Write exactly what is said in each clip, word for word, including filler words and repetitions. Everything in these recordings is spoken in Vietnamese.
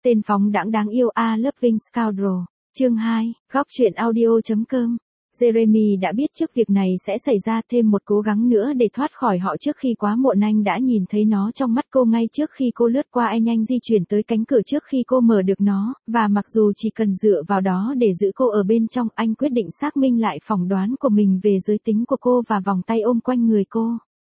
Tên phóng đãng đáng yêu A Loving Scoundrel. Chương hai, góc truyện audio.com. Jeremy đã biết trước việc này sẽ xảy ra, thêm một cố gắng nữa để thoát khỏi họ trước khi quá muộn. Anh đã nhìn thấy nó trong mắt cô ngay trước khi cô lướt qua. Anh nhanh di chuyển tới cánh cửa trước khi cô mở được nó, và mặc dù chỉ cần dựa vào đó để giữ cô ở bên trong, anh quyết định xác minh lại phỏng đoán của mình về giới tính của cô và vòng tay ôm quanh người cô.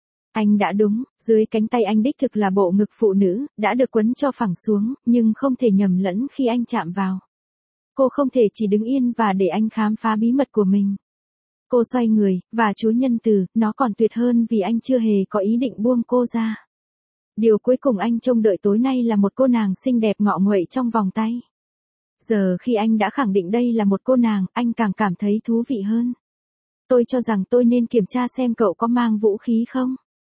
Anh đã đúng, dưới cánh tay anh đích thực là bộ ngực phụ nữ, đã được quấn cho phẳng xuống, nhưng không thể nhầm lẫn khi anh chạm vào. Cô không thể chỉ đứng yên và để anh khám phá bí mật của mình. Cô xoay người, và Chúa nhân từ, nó còn tuyệt hơn vì anh chưa hề có ý định buông cô ra. Điều cuối cùng anh trông đợi tối nay là một cô nàng xinh đẹp ngọ nguậy trong vòng tay. Giờ khi anh đã khẳng định đây là một cô nàng, anh càng cảm thấy thú vị hơn. Tôi cho rằng tôi nên kiểm tra xem cậu có mang vũ khí không?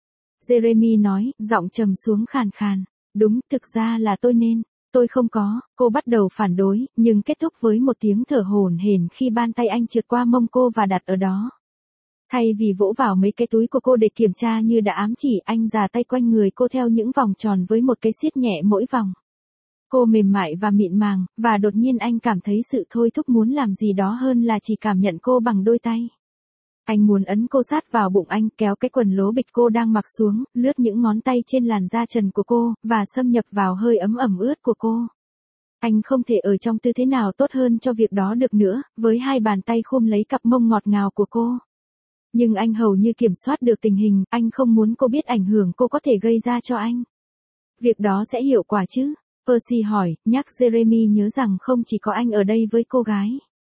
Jeremy nói, giọng trầm xuống khàn khàn. Đúng, thực ra là tôi nên. Tôi không có, cô bắt đầu phản đối, nhưng kết thúc với một tiếng thở hổn hển khi bàn tay anh trượt qua mông cô và đặt ở đó. Thay vì vỗ vào mấy cái túi của cô để kiểm tra như đã ám chỉ, anh già tay quanh người cô theo những vòng tròn với một cái siết nhẹ mỗi vòng. Cô mềm mại và mịn màng, và đột nhiên anh cảm thấy sự thôi thúc muốn làm gì đó hơn là chỉ cảm nhận cô bằng đôi tay. Anh muốn ấn cô sát vào bụng anh, kéo cái quần lố bịch cô đang mặc xuống, lướt những ngón tay trên làn da trần của cô, và xâm nhập vào hơi ấm ẩm ướt của cô. Anh không thể ở trong tư thế nào tốt hơn cho việc đó được nữa, với hai bàn tay khôm lấy cặp mông ngọt ngào của cô. Nhưng anh hầu như kiểm soát được tình hình, anh không muốn cô biết ảnh hưởng cô có thể gây ra cho anh. Việc đó sẽ hiệu quả chứ? Percy hỏi, nhắc Jeremy nhớ rằng không chỉ có anh ở đây với cô gái.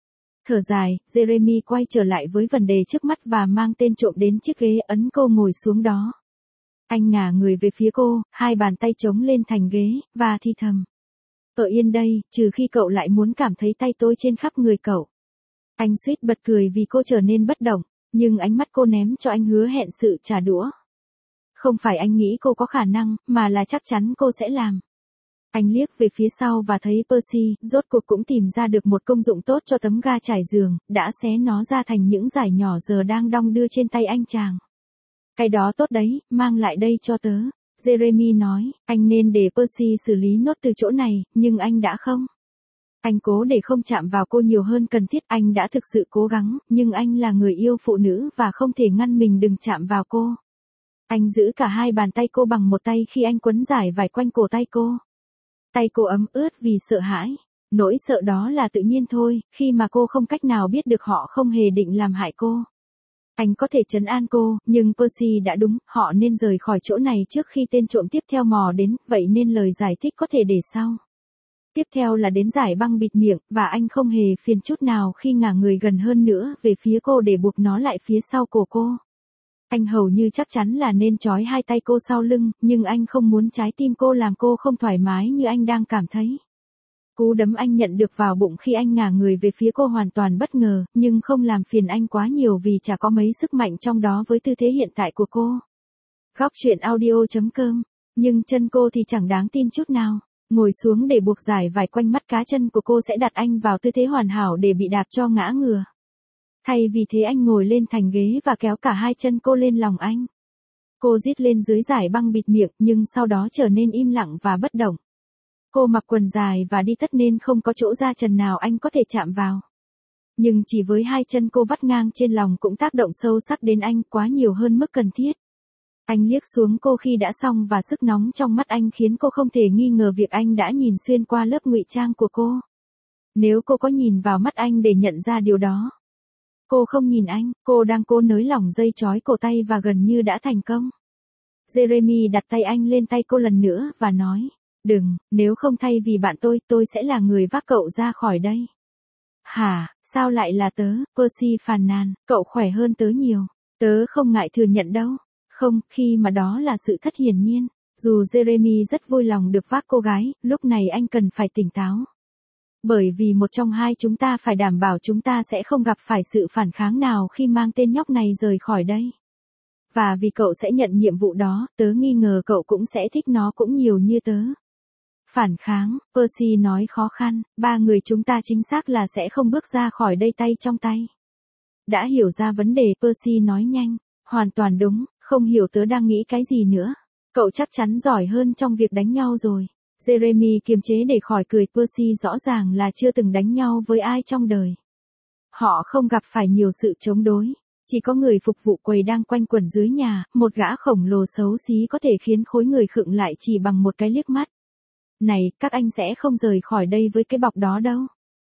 Thở dài, Jeremy quay trở lại với vấn đề trước mắt và mang tên trộm đến chiếc ghế, ấn cô ngồi xuống đó. Anh ngả người về phía cô, hai bàn tay chống lên thành ghế, và thì thầm. Ở yên đây, trừ khi cậu lại muốn cảm thấy tay tôi trên khắp người cậu. Anh suýt bật cười vì cô trở nên bất động, nhưng ánh mắt cô ném cho anh hứa hẹn sự trả đũa. Không phải anh nghĩ cô có khả năng, mà là chắc chắn cô sẽ làm. Anh liếc về phía sau và thấy Percy, rốt cuộc cũng tìm ra được một công dụng tốt cho tấm ga trải giường, đã xé nó ra thành những dải nhỏ giờ đang đong đưa trên tay anh chàng. Cái đó tốt đấy, mang lại đây cho tớ. Jeremy nói, anh nên để Percy xử lý nốt từ chỗ này, nhưng anh đã không. Anh cố để không chạm vào cô nhiều hơn cần thiết, anh đã thực sự cố gắng, nhưng anh là người yêu phụ nữ và không thể ngăn mình đừng chạm vào cô. Anh giữ cả hai bàn tay cô bằng một tay khi anh quấn dải vải quanh cổ tay cô. Tay cô ấm ướt vì sợ hãi. Nỗi sợ đó là tự nhiên thôi, khi mà cô không cách nào biết được họ không hề định làm hại cô. Anh có thể trấn an cô, nhưng Percy đã đúng, họ nên rời khỏi chỗ này trước khi tên trộm tiếp theo mò đến, vậy nên lời giải thích có thể để sau. Tiếp theo là đến giải băng bịt miệng, và anh không hề phiền chút nào khi ngả người gần hơn nữa về phía cô để buộc nó lại phía sau cổ cô. Anh hầu như chắc chắn là nên trói hai tay cô sau lưng, nhưng anh không muốn trái tim cô làm cô không thoải mái như anh đang cảm thấy. Cú đấm anh nhận được vào bụng khi anh ngả người về phía cô hoàn toàn bất ngờ, nhưng không làm phiền anh quá nhiều vì chả có mấy sức mạnh trong đó với tư thế hiện tại của cô. Góc truyện audio.com. Nhưng chân cô thì chẳng đáng tin chút nào. Ngồi xuống để buộc dải vải quanh mắt cá chân của cô sẽ đặt anh vào tư thế hoàn hảo để bị đạp cho ngã ngửa. Thay vì thế anh ngồi lên thành ghế và kéo cả hai chân cô lên lòng anh. Cô rít lên dưới dải băng bịt miệng, nhưng sau đó trở nên im lặng và bất động. Cô mặc quần dài và đi tất nên không có chỗ da trần nào anh có thể chạm vào. Nhưng chỉ với hai chân cô vắt ngang trên lòng cũng tác động sâu sắc đến anh, quá nhiều hơn mức cần thiết. Anh liếc xuống cô khi đã xong và sức nóng trong mắt anh khiến cô không thể nghi ngờ việc anh đã nhìn xuyên qua lớp ngụy trang của cô. Nếu cô có nhìn vào mắt anh để nhận ra điều đó. Cô không nhìn anh, cô đang cố nới lỏng dây trói cổ tay và gần như đã thành công. Jeremy đặt tay anh lên tay cô lần nữa và nói, đừng, nếu không thay vì bạn tôi, tôi sẽ là người vác cậu ra khỏi đây. Hả, sao lại là tớ? Percy phàn nàn, cậu khỏe hơn tớ nhiều. Tớ không ngại thừa nhận đâu. Không, khi mà đó là sự thật hiển nhiên. Dù Jeremy rất vui lòng được vác cô gái, lúc này anh cần phải tỉnh táo. Bởi vì một trong hai chúng ta phải đảm bảo chúng ta sẽ không gặp phải sự phản kháng nào khi mang tên nhóc này rời khỏi đây. Và vì cậu sẽ nhận nhiệm vụ đó, tớ nghi ngờ cậu cũng sẽ thích nó cũng nhiều như tớ. Phản kháng, Percy nói khó khăn, ba người chúng ta chính xác là sẽ không bước ra khỏi đây tay trong tay. Đã hiểu ra vấn đề, Percy nói nhanh, hoàn toàn đúng, không hiểu tớ đang nghĩ cái gì nữa. Cậu chắc chắn giỏi hơn trong việc đánh nhau rồi. Jeremy kiềm chế để khỏi cười, Percy rõ ràng là chưa từng đánh nhau với ai trong đời. Họ không gặp phải nhiều sự chống đối. Chỉ có người phục vụ quầy đang quanh quẩn dưới nhà, một gã khổng lồ xấu xí có thể khiến khối người khựng lại chỉ bằng một cái liếc mắt. Này, các anh sẽ không rời khỏi đây với cái bọc đó đâu.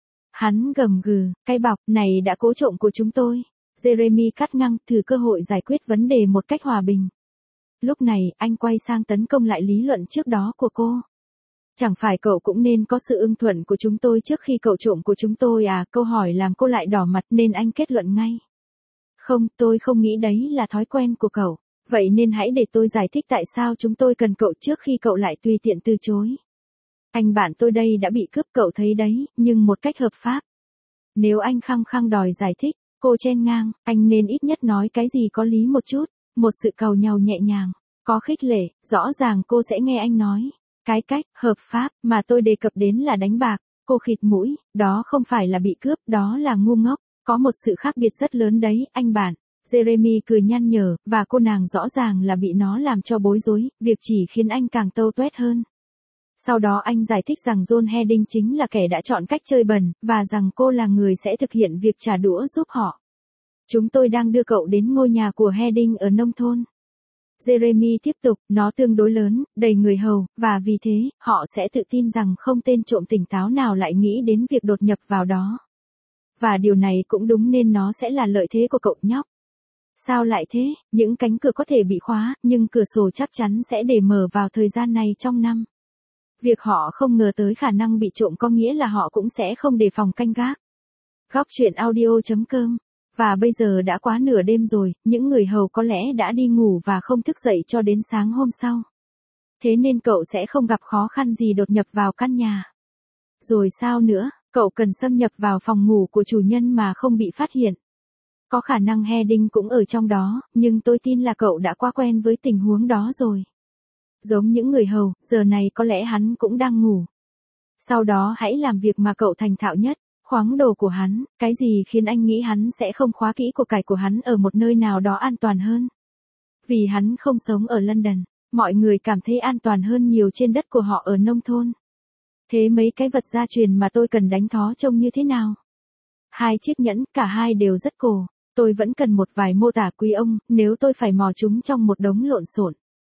Hắn gầm gừ, cái bọc này đã cố trộm của chúng tôi. Jeremy cắt ngang, thử cơ hội giải quyết vấn đề một cách hòa bình. Lúc này, anh quay sang tấn công lại lý luận trước đó của cô. Chẳng phải cậu cũng nên có sự ưng thuận của chúng tôi trước khi cậu trộm của chúng tôi à? Câu hỏi làm cô lại đỏ mặt nên anh kết luận ngay. Không, tôi không nghĩ đấy là thói quen của cậu. Vậy nên hãy để tôi giải thích tại sao chúng tôi cần cậu trước khi cậu lại tùy tiện từ chối. Anh bạn tôi đây đã bị cướp, cậu thấy đấy, nhưng một cách hợp pháp. Nếu anh khăng khăng đòi giải thích, cô chen ngang, anh nên ít nhất nói cái gì có lý một chút. Một sự càu nhàu nhẹ nhàng, có khích lệ, rõ ràng cô sẽ nghe anh nói. Cái cách, hợp pháp, mà tôi đề cập đến là đánh bạc. Cô khịt mũi, đó không phải là bị cướp, đó là ngu ngốc. Có một sự khác biệt rất lớn đấy, anh bạn. Jeremy cười nhăn nhở, và cô nàng rõ ràng là bị nó làm cho bối rối, việc chỉ khiến anh càng tâu tuét hơn. Sau đó anh giải thích rằng John Heading chính là kẻ đã chọn cách chơi bẩn, và rằng cô là người sẽ thực hiện việc trả đũa giúp họ. Chúng tôi đang đưa cậu đến ngôi nhà của Heading ở nông thôn. Jeremy tiếp tục, nó tương đối lớn, đầy người hầu, và vì thế, họ sẽ tự tin rằng không tên trộm tỉnh táo nào lại nghĩ đến việc đột nhập vào đó. Và điều này cũng đúng nên nó sẽ là lợi thế của cậu nhóc. Sao lại thế? Những cánh cửa có thể bị khóa, nhưng cửa sổ chắc chắn sẽ để mở vào thời gian này trong năm. Việc họ không ngờ tới khả năng bị trộm có nghĩa là họ cũng sẽ không đề phòng canh gác. Góc truyện audio chấm com. Và bây giờ đã quá nửa đêm rồi, những người hầu có lẽ đã đi ngủ và không thức dậy cho đến sáng hôm sau. Thế nên cậu sẽ không gặp khó khăn gì đột nhập vào căn nhà. Rồi sao nữa, cậu cần xâm nhập vào phòng ngủ của chủ nhân mà không bị phát hiện. Có khả năng Heading cũng ở trong đó, nhưng tôi tin là cậu đã quá quen với tình huống đó rồi. Giống những người hầu, giờ này có lẽ hắn cũng đang ngủ. Sau đó hãy làm việc mà cậu thành thạo nhất, khoáng đồ của hắn. Cái gì khiến anh nghĩ hắn sẽ không khóa kỹ của cải của hắn ở một nơi nào đó an toàn hơn? Vì hắn không sống ở London, mọi người cảm thấy an toàn hơn nhiều trên đất của họ ở nông thôn. Thế mấy cái vật gia truyền mà tôi cần đánh thó trông như thế nào? Hai chiếc nhẫn, cả hai đều rất cổ. Tôi vẫn cần một vài mô tả quý ông, nếu tôi phải mò chúng trong một đống lộn xộn.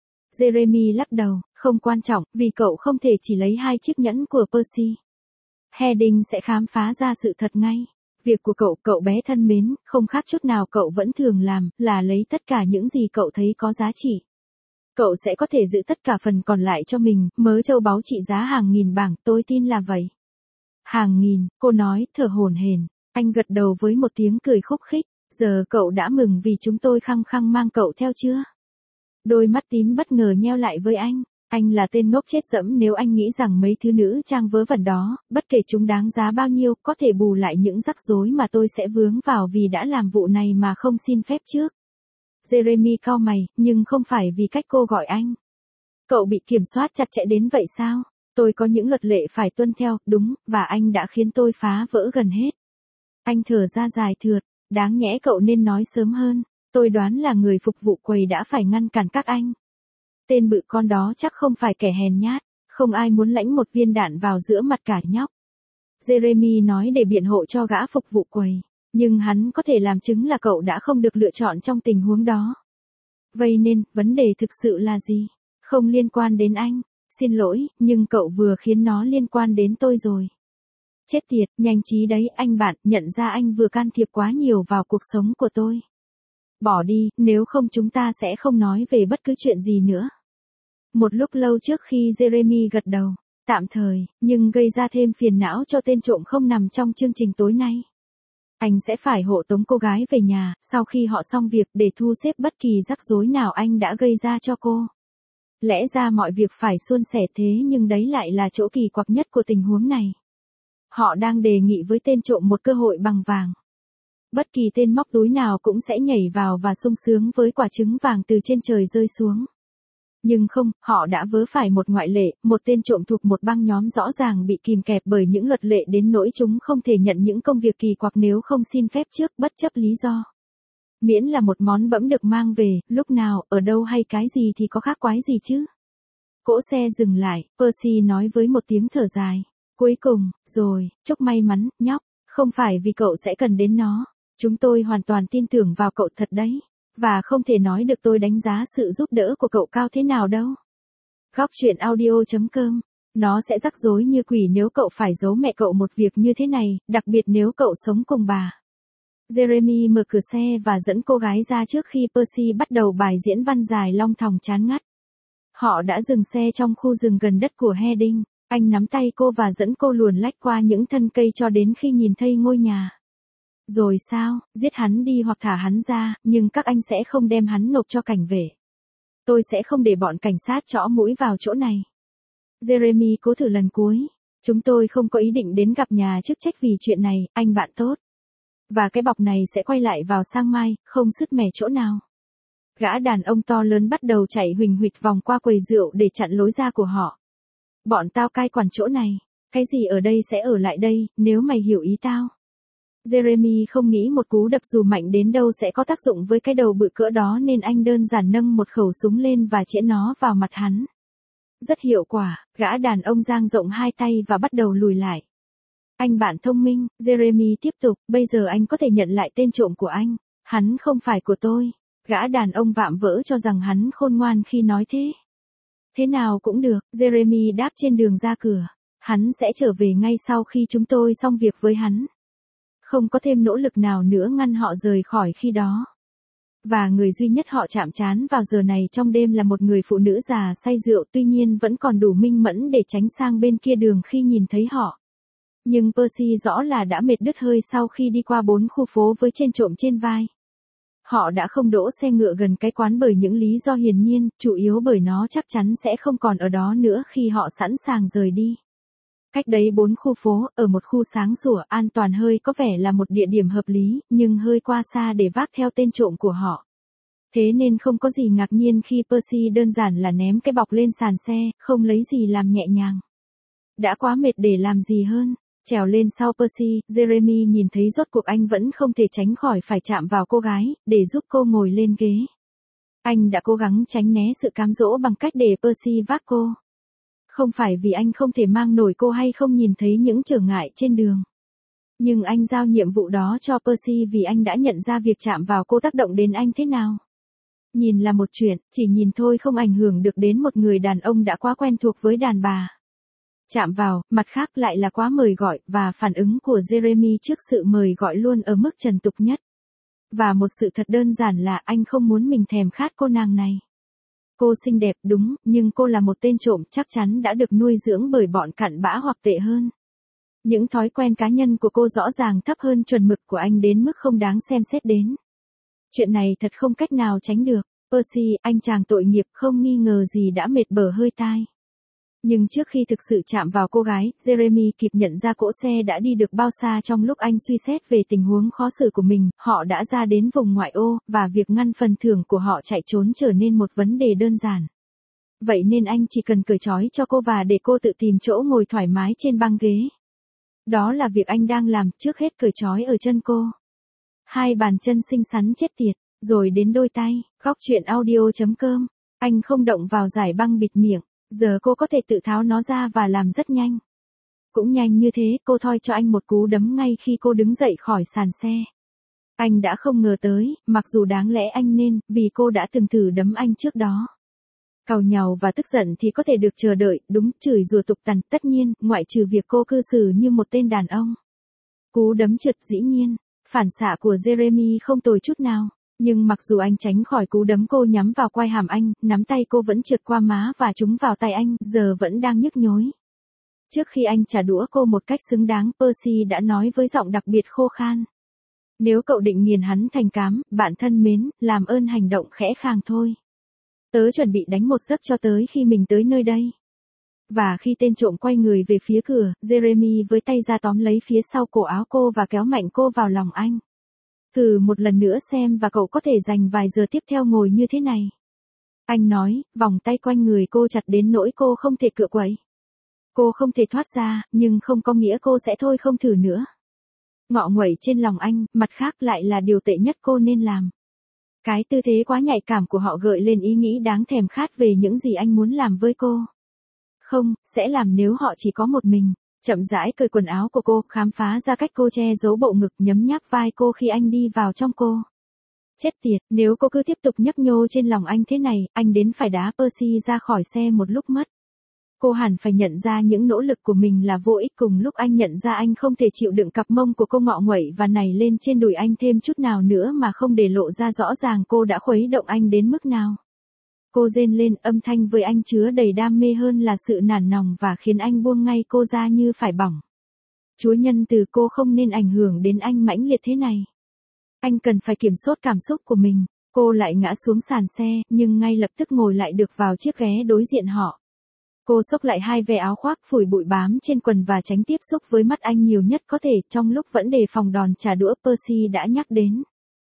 Jeremy lắc đầu, không quan trọng, vì cậu không thể chỉ lấy hai chiếc nhẫn của Percy. Heading sẽ khám phá ra sự thật ngay. Việc của cậu, cậu bé thân mến, không khác chút nào cậu vẫn thường làm, là lấy tất cả những gì cậu thấy có giá trị. Cậu sẽ có thể giữ tất cả phần còn lại cho mình, mớ châu báu trị giá hàng nghìn bảng, tôi tin là vậy. Hàng nghìn, cô nói, thở hổn hển. Anh gật đầu với một tiếng cười khúc khích. Giờ cậu đã mừng vì chúng tôi khăng khăng mang cậu theo chưa? Đôi mắt tím bất ngờ nheo lại với anh. Anh là tên ngốc chết dẫm nếu anh nghĩ rằng mấy thứ nữ trang vớ vẩn đó, bất kể chúng đáng giá bao nhiêu, có thể bù lại những rắc rối mà tôi sẽ vướng vào vì đã làm vụ này mà không xin phép trước. Jeremy cau mày, nhưng không phải vì cách cô gọi anh. Cậu bị kiểm soát chặt chẽ đến vậy sao? Tôi có những luật lệ phải tuân theo, đúng, và anh đã khiến tôi phá vỡ gần hết. Anh thở ra dài thượt, đáng nhẽ cậu nên nói sớm hơn. Tôi đoán là người phục vụ quầy đã phải ngăn cản các anh. Tên bự con đó chắc không phải kẻ hèn nhát, không ai muốn lãnh một viên đạn vào giữa mặt cả nhóc. Jeremy nói để biện hộ cho gã phục vụ quầy, nhưng hắn có thể làm chứng là cậu đã không được lựa chọn trong tình huống đó. Vậy nên, vấn đề thực sự là gì? Không liên quan đến anh, xin lỗi, nhưng cậu vừa khiến nó liên quan đến tôi rồi. Chết tiệt, nhanh trí đấy anh bạn, nhận ra anh vừa can thiệp quá nhiều vào cuộc sống của tôi. Bỏ đi, nếu không chúng ta sẽ không nói về bất cứ chuyện gì nữa. Một lúc lâu trước khi Jeremy gật đầu, tạm thời, nhưng gây ra thêm phiền não cho tên trộm không nằm trong chương trình tối nay. Anh sẽ phải hộ tống cô gái về nhà, sau khi họ xong việc để thu xếp bất kỳ rắc rối nào anh đã gây ra cho cô. Lẽ ra mọi việc phải suôn sẻ thế nhưng đấy lại là chỗ kỳ quặc nhất của tình huống này. Họ đang đề nghị với tên trộm một cơ hội bằng vàng. Bất kỳ tên móc túi nào cũng sẽ nhảy vào và sung sướng với quả trứng vàng từ trên trời rơi xuống. Nhưng không, họ đã vớ phải một ngoại lệ, một tên trộm thuộc một băng nhóm rõ ràng bị kìm kẹp bởi những luật lệ đến nỗi chúng không thể nhận những công việc kỳ quặc nếu không xin phép trước, bất chấp lý do. Miễn là một món bẫm được mang về, lúc nào, ở đâu hay cái gì thì có khác quái gì chứ. Cỗ xe dừng lại, Percy nói với một tiếng thở dài. Cuối cùng, rồi, chúc may mắn, nhóc. Không phải vì cậu sẽ cần đến nó. Chúng tôi hoàn toàn tin tưởng vào cậu thật đấy. Và không thể nói được tôi đánh giá sự giúp đỡ của cậu cao thế nào đâu. Góc chuyện audio chấm com. Nó sẽ rắc rối như quỷ nếu cậu phải giấu mẹ cậu một việc như thế này, đặc biệt nếu cậu sống cùng bà. Jeremy mở cửa xe và dẫn cô gái ra trước khi Percy bắt đầu bài diễn văn dài long thòng chán ngắt. Họ đã dừng xe trong khu rừng gần đất của Heading. Anh nắm tay cô và dẫn cô luồn lách qua những thân cây cho đến khi nhìn thấy ngôi nhà. Rồi sao, giết hắn đi hoặc thả hắn ra, nhưng các anh sẽ không đem hắn nộp cho cảnh vệ. Tôi sẽ không để bọn cảnh sát chõ mũi vào chỗ này. Jeremy cố thử lần cuối. Chúng tôi không có ý định đến gặp nhà chức trách vì chuyện này, anh bạn tốt. Và cái bọc này sẽ quay lại vào sang mai, không sứt mẻ chỗ nào. Gã đàn ông to lớn bắt đầu chạy huỳnh huỵch vòng qua quầy rượu để chặn lối ra của họ. Bọn tao cai quản chỗ này. Cái gì ở đây sẽ ở lại đây, nếu mày hiểu ý tao. Jeremy không nghĩ một cú đập dù mạnh đến đâu sẽ có tác dụng với cái đầu bự cỡ đó nên anh đơn giản nâng một khẩu súng lên và chĩa nó vào mặt hắn. Rất hiệu quả, gã đàn ông dang rộng hai tay và bắt đầu lùi lại. Anh bạn thông minh, Jeremy tiếp tục, bây giờ anh có thể nhận lại tên trộm của anh. Hắn không phải của tôi. Gã đàn ông vạm vỡ cho rằng hắn khôn ngoan khi nói thế. Thế nào cũng được, Jeremy đáp trên đường ra cửa. Hắn sẽ trở về ngay sau khi chúng tôi xong việc với hắn. Không có thêm nỗ lực nào nữa ngăn họ rời khỏi khi đó. Và người duy nhất họ chạm trán vào giờ này trong đêm là một người phụ nữ già say rượu tuy nhiên vẫn còn đủ minh mẫn để tránh sang bên kia đường khi nhìn thấy họ. Nhưng Percy rõ là đã mệt đứt hơi sau khi đi qua bốn khu phố với tên trộm trên vai. Họ đã không đỗ xe ngựa gần cái quán bởi những lý do hiển nhiên, chủ yếu bởi nó chắc chắn sẽ không còn ở đó nữa khi họ sẵn sàng rời đi. Cách đấy bốn khu phố, ở một khu sáng sủa, an toàn hơi có vẻ là một địa điểm hợp lý, nhưng hơi qua xa để vác theo tên trộm của họ. Thế nên không có gì ngạc nhiên khi Percy đơn giản là ném cái bọc lên sàn xe, không lấy gì làm nhẹ nhàng. Đã quá mệt để làm gì hơn. Trèo lên sau Percy, Jeremy nhìn thấy rốt cuộc anh vẫn không thể tránh khỏi phải chạm vào cô gái, để giúp cô ngồi lên ghế. Anh đã cố gắng tránh né sự cám dỗ bằng cách để Percy vác cô. Không phải vì anh không thể mang nổi cô hay không nhìn thấy những trở ngại trên đường. Nhưng anh giao nhiệm vụ đó cho Percy vì anh đã nhận ra việc chạm vào cô tác động đến anh thế nào. Nhìn là một chuyện, chỉ nhìn thôi không ảnh hưởng được đến một người đàn ông đã quá quen thuộc với đàn bà. Chạm vào, mặt khác lại là quá mời gọi, và phản ứng của Jeremy trước sự mời gọi luôn ở mức trần tục nhất. Và một sự thật đơn giản là anh không muốn mình thèm khát cô nàng này. Cô xinh đẹp đúng, nhưng cô là một tên trộm chắc chắn đã được nuôi dưỡng bởi bọn cặn bã hoặc tệ hơn. Những thói quen cá nhân của cô rõ ràng thấp hơn chuẩn mực của anh đến mức không đáng xem xét đến. Chuyện này thật không cách nào tránh được. Percy, anh chàng tội nghiệp không nghi ngờ gì đã mệt bở hơi tai. Nhưng trước khi thực sự chạm vào cô gái, Jeremy kịp nhận ra cỗ xe đã đi được bao xa trong lúc anh suy xét về tình huống khó xử của mình, họ đã ra đến vùng ngoại ô, và việc ngăn phần thưởng của họ chạy trốn trở nên một vấn đề đơn giản. Vậy nên anh chỉ cần cởi trói cho cô và để cô tự tìm chỗ ngồi thoải mái trên băng ghế. Đó là việc anh đang làm, trước hết cởi trói ở chân cô. Hai bàn chân xinh xắn chết tiệt, rồi đến đôi tay, góc chuyện audio chấm com. Anh không động vào giải băng bịt miệng. Giờ cô có thể tự tháo nó ra và làm rất nhanh. Cũng nhanh như thế, cô thoi cho anh một cú đấm ngay khi cô đứng dậy khỏi sàn xe. Anh đã không ngờ tới, mặc dù đáng lẽ anh nên, vì cô đã từng thử đấm anh trước đó. Càu nhàu và tức giận thì có thể được chờ đợi, đúng, chửi rủa tục tằn, tất nhiên, ngoại trừ việc cô cư xử như một tên đàn ông. Cú đấm trượt dĩ nhiên, phản xạ của Jeremy không tồi chút nào. Nhưng mặc dù anh tránh khỏi cú đấm cô nhắm vào quai hàm anh, nắm tay cô vẫn trượt qua má và trúng vào tay anh, giờ vẫn đang nhức nhối. Trước khi anh trả đũa cô một cách xứng đáng, Percy đã nói với giọng đặc biệt khô khan. Nếu cậu định nghiền hắn thành cám, bạn thân mến, làm ơn hành động khẽ khàng thôi. Tớ chuẩn bị đánh một giấc cho tới khi mình tới nơi đây. Và khi tên trộm quay người về phía cửa, Jeremy với tay ra tóm lấy phía sau cổ áo cô và kéo mạnh cô vào lòng anh. Thử một lần nữa xem và cậu có thể dành vài giờ tiếp theo ngồi như thế này. Anh nói, vòng tay quanh người cô chặt đến nỗi cô không thể cựa quậy. Cô không thể thoát ra, nhưng không có nghĩa cô sẽ thôi không thử nữa. Ngọ nguậy trên lòng anh, mặt khác lại là điều tệ nhất cô nên làm. Cái tư thế quá nhạy cảm của họ gợi lên ý nghĩ đáng thèm khát về những gì anh muốn làm với cô. Không, sẽ làm nếu họ chỉ có một mình. Chậm rãi cởi quần áo của cô, khám phá ra cách cô che giấu bộ ngực, nhấm nháp vai cô khi anh đi vào trong cô. Chết tiệt, nếu cô cứ tiếp tục nhấp nhô trên lòng anh thế này, anh đến phải đá Percy ra khỏi xe một lúc mất. Cô hẳn phải nhận ra những nỗ lực của mình là vô ích. Cùng lúc anh nhận ra anh không thể chịu đựng cặp mông của cô ngọ nguậy và nảy lên trên đùi anh thêm chút nào nữa mà không để lộ ra rõ ràng cô đã khuấy động anh đến mức nào. Cô rên lên, âm thanh với anh chứa đầy đam mê hơn là sự nản lòng và khiến anh buông ngay cô ra như phải bỏng. Chúa nhân từ, cô không nên ảnh hưởng đến anh mãnh liệt thế này. Anh cần phải kiểm soát cảm xúc của mình. Cô lại ngã xuống sàn xe, nhưng ngay lập tức ngồi lại được vào chiếc ghế đối diện họ. Cô xốc lại hai ve áo khoác, phủi bụi bám trên quần và tránh tiếp xúc với mắt anh nhiều nhất có thể, trong lúc vẫn đề phòng đòn trả đũa Percy đã nhắc đến.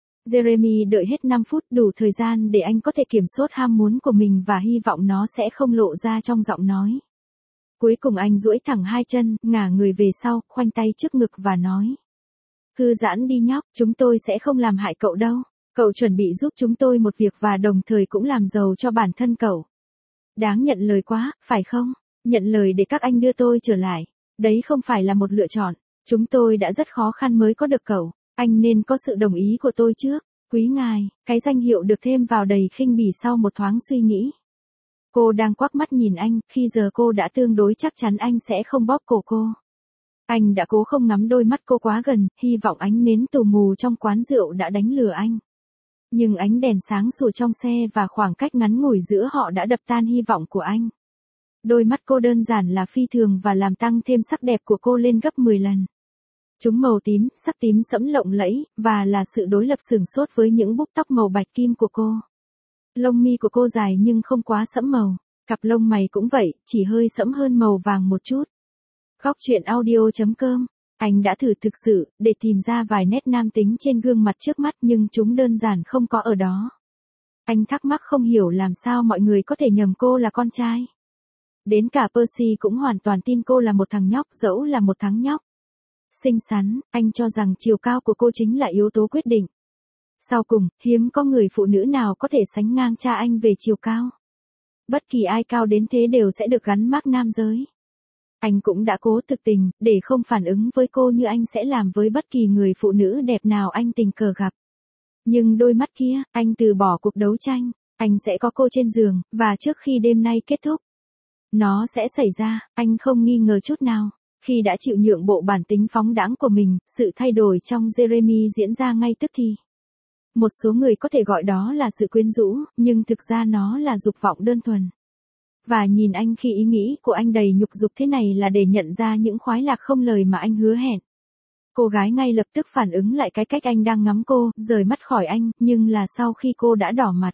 Jeremy đợi hết năm phút, đủ thời gian để anh có thể kiểm soát ham muốn của mình và hy vọng nó sẽ không lộ ra trong giọng nói. Cuối cùng anh duỗi thẳng hai chân, ngả người về sau, khoanh tay trước ngực và nói. Thư giãn đi nhóc, chúng tôi sẽ không làm hại cậu đâu. Cậu chuẩn bị giúp chúng tôi một việc và đồng thời cũng làm giàu cho bản thân cậu. Đáng nhận lời quá, phải không? Nhận lời để các anh đưa tôi trở lại. Đấy không phải là một lựa chọn. Chúng tôi đã rất khó khăn mới có được cậu. Anh nên có sự đồng ý của tôi trước. Quý ngài, cái danh hiệu được thêm vào đầy khinh bỉ sau một thoáng suy nghĩ. Cô đang quắc mắt nhìn anh, khi giờ cô đã tương đối chắc chắn anh sẽ không bóp cổ cô. Anh đã cố không ngắm đôi mắt cô quá gần, hy vọng ánh nến tù mù trong quán rượu đã đánh lừa anh. Nhưng ánh đèn sáng sủa trong xe và khoảng cách ngắn ngủi giữa họ đã đập tan hy vọng của anh. Đôi mắt cô đơn giản là phi thường và làm tăng thêm sắc đẹp của cô lên gấp mười lần. Chúng màu tím, sắc tím sẫm lộng lẫy, và là sự đối lập sừng sốt với những búp tóc màu bạch kim của cô. Lông mi của cô dài nhưng không quá sẫm màu, cặp lông mày cũng vậy, chỉ hơi sẫm hơn màu vàng một chút. Góc truyện audio chấm com. Anh đã thử thực sự, để tìm ra vài nét nam tính trên gương mặt trước mắt nhưng chúng đơn giản không có ở đó. Anh thắc mắc không hiểu làm sao mọi người có thể nhầm cô là con trai. Đến cả Percy cũng hoàn toàn tin cô là một thằng nhóc, dẫu là một thằng nhóc. Xinh xắn, anh cho rằng chiều cao của cô chính là yếu tố quyết định. Sau cùng, hiếm có người phụ nữ nào có thể sánh ngang cha anh về chiều cao. Bất kỳ ai cao đến thế đều sẽ được gắn mác nam giới. Anh cũng đã cố thực tình, để không phản ứng với cô như anh sẽ làm với bất kỳ người phụ nữ đẹp nào anh tình cờ gặp. Nhưng đôi mắt kia, anh từ bỏ cuộc đấu tranh, anh sẽ có cô trên giường, và trước khi đêm nay kết thúc. Nó sẽ xảy ra, anh không nghi ngờ chút nào. Khi đã chịu nhượng bộ bản tính phóng đãng của mình, sự thay đổi trong Jeremy diễn ra ngay tức thì. Một số người có thể gọi đó là sự quyến rũ, nhưng thực ra nó là dục vọng đơn thuần. Và nhìn anh khi ý nghĩ của anh đầy nhục dục thế này là để nhận ra những khoái lạc không lời mà anh hứa hẹn. Cô gái ngay lập tức phản ứng lại cái cách anh đang ngắm cô, rời mắt khỏi anh, nhưng là sau khi cô đã đỏ mặt.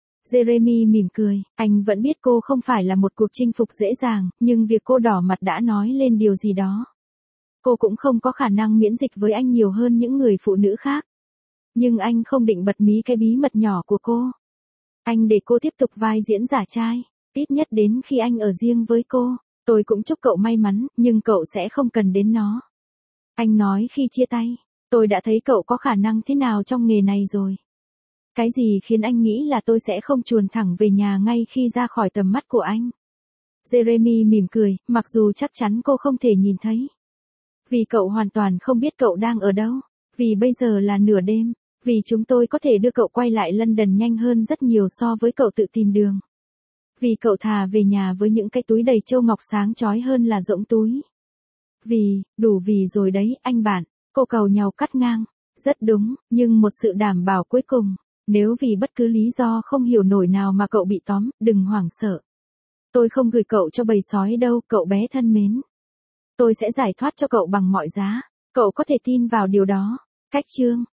Jeremy mỉm cười, anh vẫn biết cô không phải là một cuộc chinh phục dễ dàng, nhưng việc cô đỏ mặt đã nói lên điều gì đó. Cô cũng không có khả năng miễn dịch với anh nhiều hơn những người phụ nữ khác. Nhưng anh không định bật mí cái bí mật nhỏ của cô. Anh để cô tiếp tục vai diễn giả trai, ít nhất đến khi anh ở riêng với cô. Tôi cũng chúc cậu may mắn, nhưng cậu sẽ không cần đến nó. Anh nói khi chia tay, tôi đã thấy cậu có khả năng thế nào trong nghề này rồi. Cái gì khiến anh nghĩ là tôi sẽ không chuồn thẳng về nhà ngay khi ra khỏi tầm mắt của anh? Jeremy mỉm cười, mặc dù chắc chắn cô không thể nhìn thấy. Vì cậu hoàn toàn không biết cậu đang ở đâu. Vì bây giờ là nửa đêm. Vì chúng tôi có thể đưa cậu quay lại London nhanh hơn rất nhiều so với cậu tự tìm đường. Vì cậu thà về nhà với những cái túi đầy châu ngọc sáng chói hơn là rỗng túi. Vì, đủ vì rồi đấy, anh bạn. Cô cầu nhau cắt ngang. Rất đúng, nhưng một sự đảm bảo cuối cùng. Nếu vì bất cứ lý do không hiểu nổi nào mà cậu bị tóm, đừng hoảng sợ. Tôi không gửi cậu cho bầy sói đâu, cậu bé thân mến. Tôi sẽ giải thoát cho cậu bằng mọi giá. Cậu có thể tin vào điều đó. Cách chương.